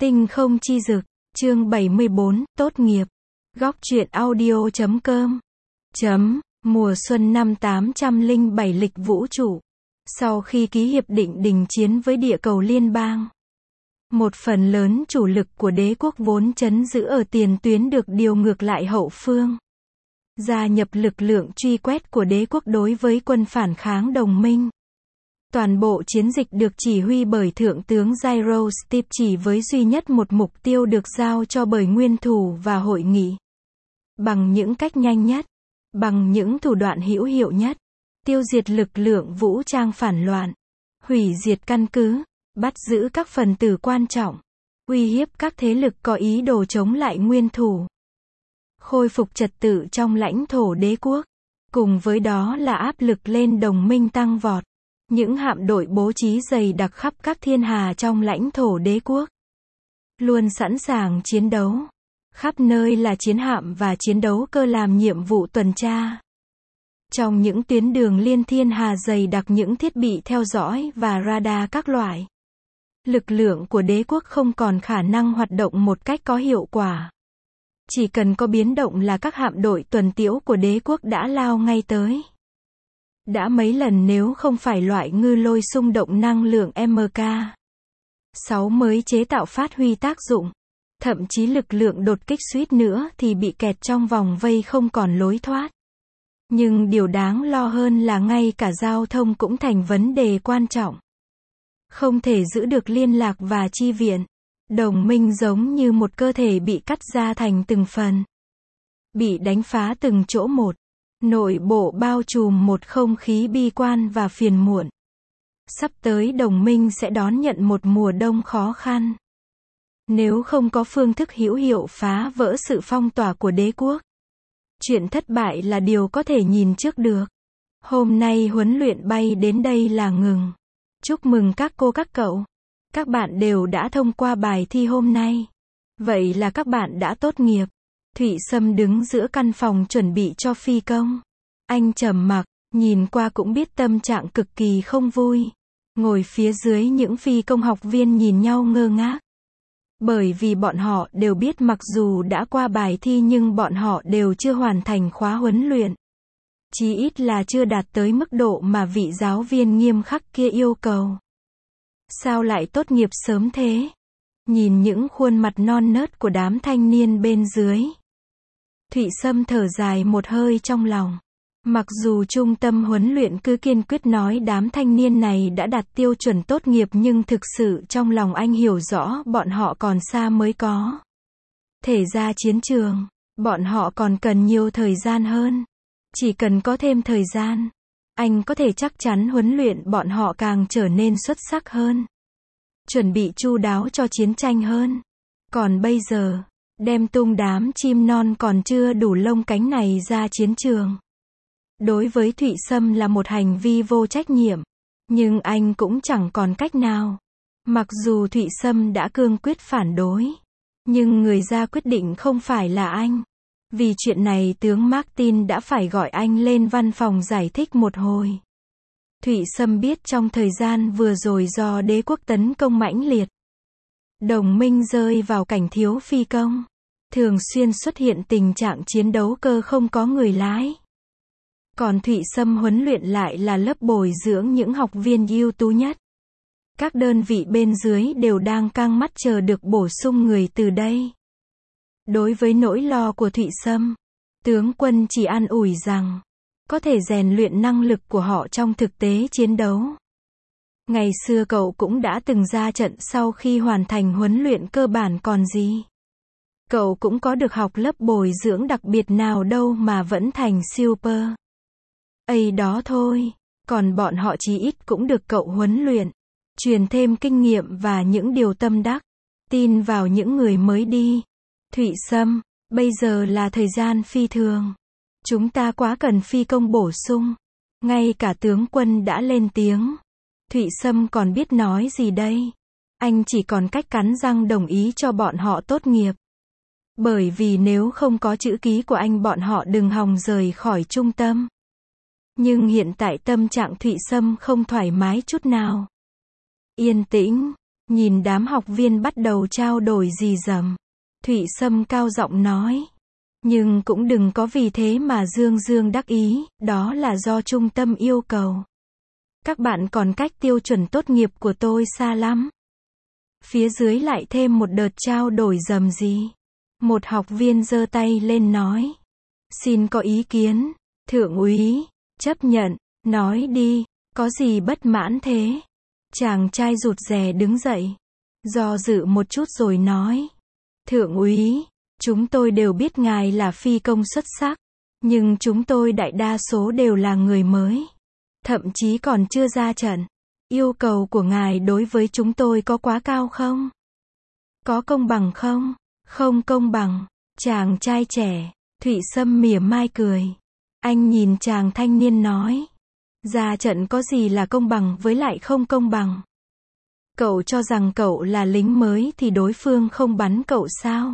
Tinh không chi dực, chương 74, tốt nghiệp. Góc truyện audio.com. Mùa xuân năm 807 lịch vũ trụ. Sau khi ký hiệp định đình chiến với địa cầu liên bang, một phần lớn chủ lực của đế quốc vốn trấn giữ ở tiền tuyến được điều ngược lại hậu phương, gia nhập lực lượng truy quét của đế quốc đối với quân phản kháng đồng minh. Toàn bộ chiến dịch được chỉ huy bởi Thượng tướng Gyro Steve, chỉ với duy nhất một mục tiêu được giao cho bởi nguyên thủ và hội nghị. Bằng những cách nhanh nhất, bằng những thủ đoạn hữu hiệu nhất, tiêu diệt lực lượng vũ trang phản loạn, hủy diệt căn cứ, bắt giữ các phần tử quan trọng, uy hiếp các thế lực có ý đồ chống lại nguyên thủ, khôi phục trật tự trong lãnh thổ đế quốc. Cùng với đó là áp lực lên đồng minh tăng vọt. Những hạm đội bố trí dày đặc khắp các thiên hà trong lãnh thổ đế quốc, luôn sẵn sàng chiến đấu. Khắp nơi là chiến hạm và chiến đấu cơ làm nhiệm vụ tuần tra. Trong những tuyến đường liên thiên hà dày đặc những thiết bị theo dõi và radar các loại, lực lượng của đế quốc không còn khả năng hoạt động một cách có hiệu quả. Chỉ cần có biến động là các hạm đội tuần tiễu của đế quốc đã lao ngay tới. Đã mấy lần nếu không phải loại ngư lôi xung động năng lượng MK6 mới chế tạo phát huy tác dụng, thậm chí lực lượng đột kích suýt nữa thì bị kẹt trong vòng vây không còn lối thoát. Nhưng điều đáng lo hơn là ngay cả giao thông cũng thành vấn đề quan trọng. Không thể giữ được liên lạc và chi viện. Đồng minh giống như một cơ thể bị cắt ra thành từng phần, bị đánh phá từng chỗ một. Nội bộ bao trùm một không khí bi quan và phiền muộn. Sắp tới đồng minh sẽ đón nhận một mùa đông khó khăn. Nếu không có phương thức hữu hiệu phá vỡ sự phong tỏa của đế quốc, chuyện thất bại là điều có thể nhìn trước được. Hôm nay huấn luyện bay đến đây là ngừng. Chúc mừng các cô các cậu. Các bạn đều đã thông qua bài thi hôm nay. Vậy là các bạn đã tốt nghiệp. Thụy Sâm đứng giữa căn phòng chuẩn bị cho phi công. Anh trầm mặc, nhìn qua cũng biết tâm trạng cực kỳ không vui. Ngồi phía dưới những phi công học viên nhìn nhau ngơ ngác. Bởi vì bọn họ đều biết mặc dù đã qua bài thi nhưng bọn họ đều chưa hoàn thành khóa huấn luyện. Chí ít là chưa đạt tới mức độ mà vị giáo viên nghiêm khắc kia yêu cầu. Sao lại tốt nghiệp sớm thế? Nhìn những khuôn mặt non nớt của đám thanh niên bên dưới, Thụy Sâm thở dài một hơi trong lòng. Mặc dù trung tâm huấn luyện cứ kiên quyết nói đám thanh niên này đã đạt tiêu chuẩn tốt nghiệp nhưng thực sự trong lòng anh hiểu rõ bọn họ còn xa mới có thể ra chiến trường. Bọn họ còn cần nhiều thời gian hơn. Chỉ cần có thêm thời gian, anh có thể chắc chắn huấn luyện bọn họ càng trở nên xuất sắc hơn, chuẩn bị chu đáo cho chiến tranh hơn. Còn bây giờ, đem tung đám chim non còn chưa đủ lông cánh này ra chiến trường, đối với Thụy Sâm là một hành vi vô trách nhiệm. Nhưng anh cũng chẳng còn cách nào. Mặc dù Thụy Sâm đã cương quyết phản đối, nhưng người ra quyết định không phải là anh. Vì chuyện này tướng Martin đã phải gọi anh lên văn phòng giải thích một hồi. Thụy Sâm biết trong thời gian vừa rồi do đế quốc tấn công mãnh liệt, đồng minh rơi vào cảnh thiếu phi công. Thường xuyên xuất hiện tình trạng chiến đấu cơ không có người lái. Còn Thụy Sâm huấn luyện lại là lớp bồi dưỡng những học viên ưu tú nhất. Các đơn vị bên dưới đều đang căng mắt chờ được bổ sung người từ đây. Đối với nỗi lo của Thụy Sâm, tướng quân chỉ an ủi rằng có thể rèn luyện năng lực của họ trong thực tế chiến đấu. Ngày xưa cậu cũng đã từng ra trận sau khi hoàn thành huấn luyện cơ bản còn gì. Cậu cũng có được học lớp bồi dưỡng đặc biệt nào đâu mà vẫn thành super. Ấy đó thôi, còn bọn họ chí ít cũng được cậu huấn luyện, truyền thêm kinh nghiệm và những điều tâm đắc, tin vào những người mới đi. Thụy Sâm, bây giờ là thời gian phi thường. Chúng ta quá cần phi công bổ sung. Ngay cả tướng quân đã lên tiếng. Thụy Sâm còn biết nói gì đây? Anh chỉ còn cách cắn răng đồng ý cho bọn họ tốt nghiệp. Bởi vì nếu không có chữ ký của anh bọn họ đừng hòng rời khỏi trung tâm. Nhưng hiện tại tâm trạng Thụy Sâm không thoải mái chút nào. Yên tĩnh, Nhìn đám học viên bắt đầu trao đổi rì rầm, Thụy Sâm cao giọng nói. Nhưng cũng đừng có vì thế mà dương dương đắc ý, đó là do trung tâm yêu cầu. Các bạn còn cách tiêu chuẩn tốt nghiệp của tôi xa lắm. Phía dưới lại thêm một đợt trao đổi rầm rì. Một học viên giơ tay lên nói. Xin có ý kiến, thượng úy, chấp nhận, nói đi, có gì bất mãn thế? Chàng trai rụt rè đứng dậy, do dự một chút rồi nói. Thượng úy, chúng tôi đều biết ngài là phi công xuất sắc, nhưng chúng tôi đại đa số đều là người mới, thậm chí còn chưa ra trận. Yêu cầu của ngài đối với chúng tôi có quá cao không? Có công bằng không? Không công bằng. Chàng trai trẻ, Thụy Sâm mỉa mai cười. Anh nhìn chàng thanh niên nói. Ra trận có gì là công bằng với lại không công bằng? Cậu cho rằng cậu là lính mới thì đối phương không bắn cậu sao?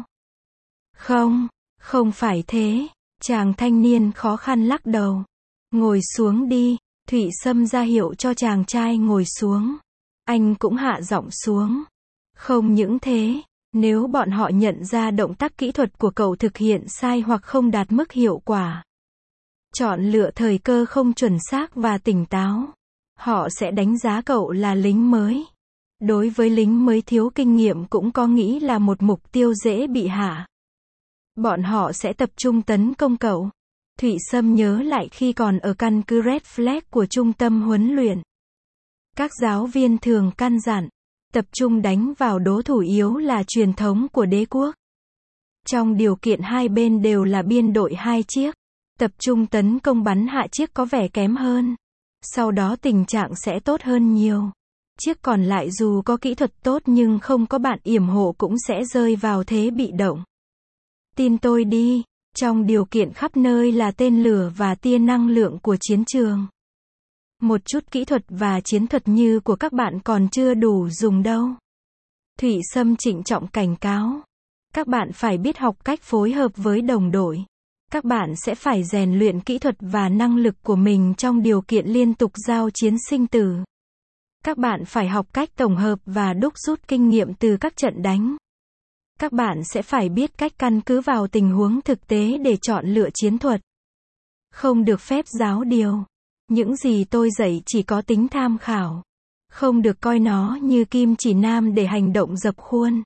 Không, không phải thế. Chàng thanh niên khó khăn lắc đầu. Ngồi xuống đi. Thụy Sâm ra hiệu cho chàng trai ngồi xuống. Anh cũng hạ giọng xuống. Không những thế, nếu bọn họ nhận ra động tác kỹ thuật của cậu thực hiện sai hoặc không đạt mức hiệu quả, chọn lựa thời cơ không chuẩn xác và tỉnh táo, họ sẽ đánh giá cậu là lính mới. Đối với lính mới thiếu kinh nghiệm cũng có nghĩ là một mục tiêu dễ bị hạ. Bọn họ sẽ tập trung tấn công cậu. Thụy Sâm nhớ lại khi còn ở căn cứ Red Flag của trung tâm huấn luyện. Các giáo viên thường căn dặn, tập trung đánh vào đối thủ yếu là truyền thống của đế quốc. Trong điều kiện hai bên đều là biên đội hai chiếc, tập trung tấn công bắn hạ chiếc có vẻ kém hơn. Sau đó tình trạng sẽ tốt hơn nhiều. Chiếc còn lại dù có kỹ thuật tốt nhưng không có bạn yểm hộ cũng sẽ rơi vào thế bị động. Tin tôi đi. Trong điều kiện khắp nơi là tên lửa và tia năng lượng của chiến trường, một chút kỹ thuật và chiến thuật như của các bạn còn chưa đủ dùng đâu. Thụy Sâm trịnh trọng cảnh cáo. Các bạn phải biết học cách phối hợp với đồng đội. Các bạn sẽ phải rèn luyện kỹ thuật và năng lực của mình trong điều kiện liên tục giao chiến sinh tử. Các bạn phải học cách tổng hợp và đúc rút kinh nghiệm từ các trận đánh. Các bạn sẽ phải biết cách căn cứ vào tình huống thực tế để chọn lựa chiến thuật. Không được phép giáo điều. Những gì tôi dạy chỉ có tính tham khảo. Không được coi nó như kim chỉ nam để hành động dập khuôn.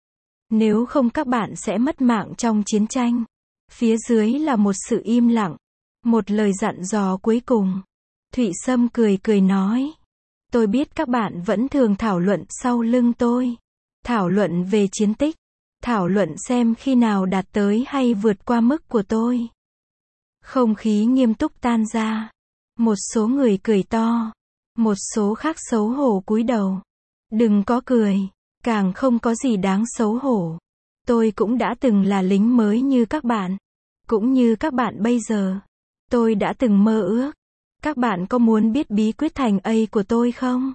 Nếu không các bạn sẽ mất mạng trong chiến tranh. Phía dưới là một sự im lặng. Một lời dặn dò cuối cùng. Thụy Sâm cười cười nói. Tôi biết các bạn vẫn thường thảo luận sau lưng tôi. Thảo luận về chiến tích. Thảo luận xem khi nào đạt tới hay vượt qua mức của tôi. Không khí nghiêm túc tan ra. Một số người cười to. Một số khác xấu hổ cúi đầu. Đừng có cười. Càng không có gì đáng xấu hổ. Tôi cũng đã từng là lính mới như các bạn. Cũng như các bạn bây giờ. Tôi đã từng mơ ước. Các bạn có muốn biết bí quyết thành A của tôi không?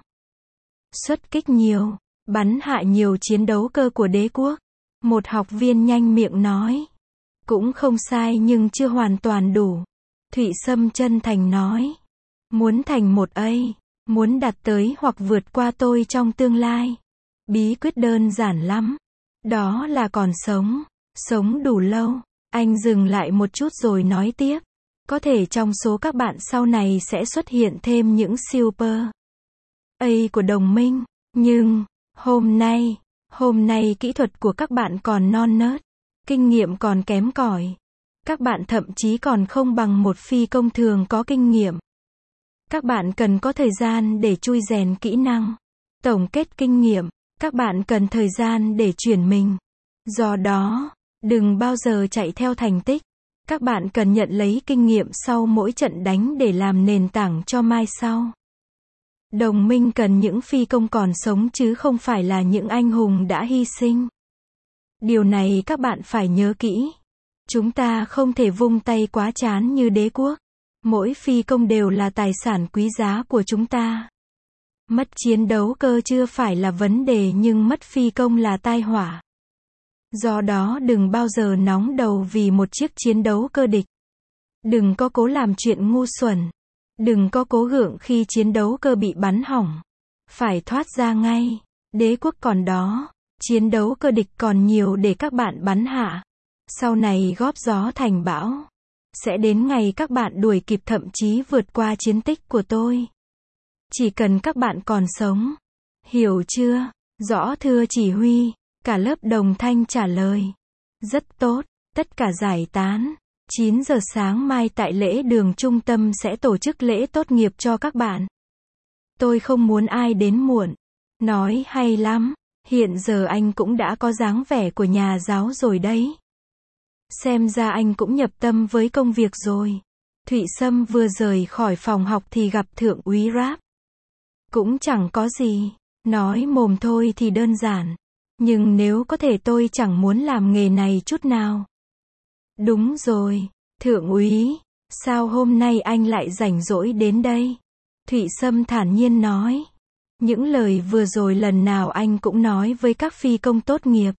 Xuất kích nhiều. Bắn hạ nhiều chiến đấu cơ của đế quốc. Một học viên nhanh miệng nói. Cũng không sai nhưng chưa hoàn toàn đủ. Thụy Sâm chân thành nói. Muốn thành một A, muốn đạt tới hoặc vượt qua tôi trong tương lai. Bí quyết đơn giản lắm. Đó là còn sống. Sống đủ lâu. Anh dừng lại một chút rồi nói tiếp. Có thể trong số các bạn sau này sẽ xuất hiện thêm những super A của đồng minh. Nhưng, hôm nay kỹ thuật của các bạn còn non nớt. Kinh nghiệm còn kém cỏi. Các bạn thậm chí còn không bằng một phi công thường có kinh nghiệm. Các bạn cần có thời gian để chui rèn kỹ năng. Tổng kết kinh nghiệm. Các bạn cần thời gian để chuyển mình. Do đó, đừng bao giờ chạy theo thành tích. Các bạn cần nhận lấy kinh nghiệm sau mỗi trận đánh để làm nền tảng cho mai sau. Đồng minh cần những phi công còn sống chứ không phải là những anh hùng đã hy sinh. Điều này các bạn phải nhớ kỹ. Chúng ta không thể vung tay quá chán như đế quốc. Mỗi phi công đều là tài sản quý giá của chúng ta. Mất chiến đấu cơ chưa phải là vấn đề nhưng mất phi công là tai họa. Do đó đừng bao giờ nóng đầu vì một chiếc chiến đấu cơ địch. Đừng có cố làm chuyện ngu xuẩn. Đừng có cố gượng khi chiến đấu cơ bị bắn hỏng. Phải thoát ra ngay. Đế quốc còn đó, chiến đấu cơ địch còn nhiều để các bạn bắn hạ. Sau này góp gió thành bão. Sẽ đến ngày các bạn đuổi kịp thậm chí vượt qua chiến tích của tôi. Chỉ cần các bạn còn sống. Hiểu chưa? Rõ thưa chỉ huy. Cả lớp đồng thanh trả lời. Rất tốt, tất cả giải tán. 9 giờ sáng mai tại lễ đường trung tâm sẽ tổ chức lễ tốt nghiệp cho các bạn. Tôi không muốn ai đến muộn. Nói hay lắm, hiện giờ anh cũng đã có dáng vẻ của nhà giáo rồi đấy. Xem ra anh cũng nhập tâm với công việc rồi. Thụy Sâm vừa rời khỏi phòng học thì gặp thượng úy Rap. Cũng chẳng có gì, nói mồm thôi thì đơn giản. Nhưng nếu có thể tôi chẳng muốn làm nghề này chút nào. Đúng rồi, thượng úy, sao hôm nay anh lại rảnh rỗi đến đây? Thụy Sâm thản nhiên nói. Những lời vừa rồi lần nào anh cũng nói với các phi công tốt nghiệp.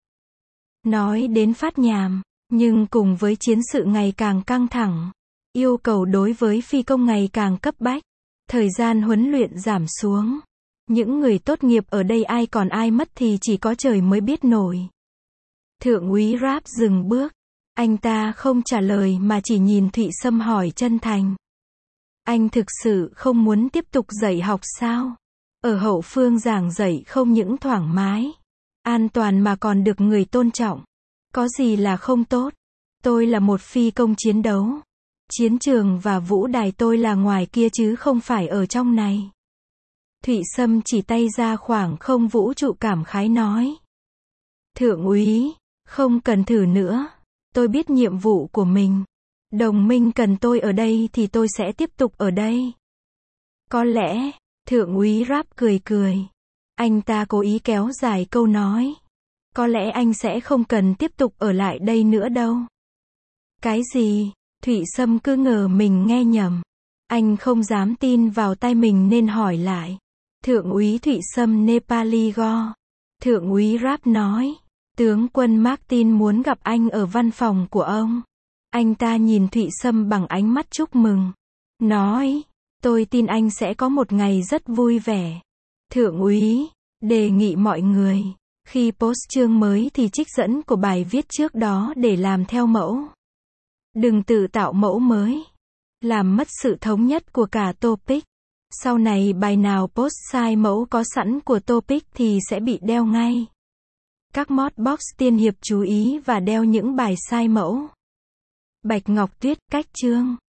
Nói đến phát nhàm, nhưng cùng với chiến sự ngày càng căng thẳng, yêu cầu đối với phi công ngày càng cấp bách, thời gian huấn luyện giảm xuống. Những người tốt nghiệp ở đây ai còn ai mất thì chỉ có trời mới biết nổi. Thượng úy Rap dừng bước. Anh ta không trả lời mà chỉ nhìn Thụy Sâm hỏi chân thành. Anh thực sự không muốn tiếp tục dạy học sao? Ở hậu phương giảng dạy không những thoải mái, an toàn mà còn được người tôn trọng. Có gì là không tốt? Tôi là một phi công chiến đấu. Chiến trường và vũ đài tôi là ngoài kia chứ không phải ở trong này. Thụy Sâm chỉ tay ra khoảng không vũ trụ cảm khái nói. Thượng úy, không cần thử nữa. Tôi biết nhiệm vụ của mình. Đồng minh cần tôi ở đây thì tôi sẽ tiếp tục ở đây. Có lẽ, thượng úy Rap cười cười. Anh ta cố ý kéo dài câu nói. Có lẽ anh sẽ không cần tiếp tục ở lại đây nữa đâu. Cái gì? Thụy Sâm cứ ngờ mình nghe nhầm. Anh không dám tin vào tai mình nên hỏi lại. Thượng úy Thụy Sâm Nepali Go. Thượng úy Rap nói. Tướng quân Martin muốn gặp anh ở văn phòng của ông. Anh ta nhìn Thụy Sâm bằng ánh mắt chúc mừng. Nói, tôi tin anh sẽ có một ngày rất vui vẻ. Thượng úy, đề nghị mọi người, khi post chương mới thì trích dẫn của bài viết trước đó để làm theo mẫu. Đừng tự tạo mẫu mới. Làm mất sự thống nhất của cả topic. Sau này bài nào post sai mẫu có sẵn của topic thì sẽ bị đeo ngay. Các modbox tiên hiệp chú ý và đeo những bài sai mẫu. Bạch Ngọc Tuyết, cách chương.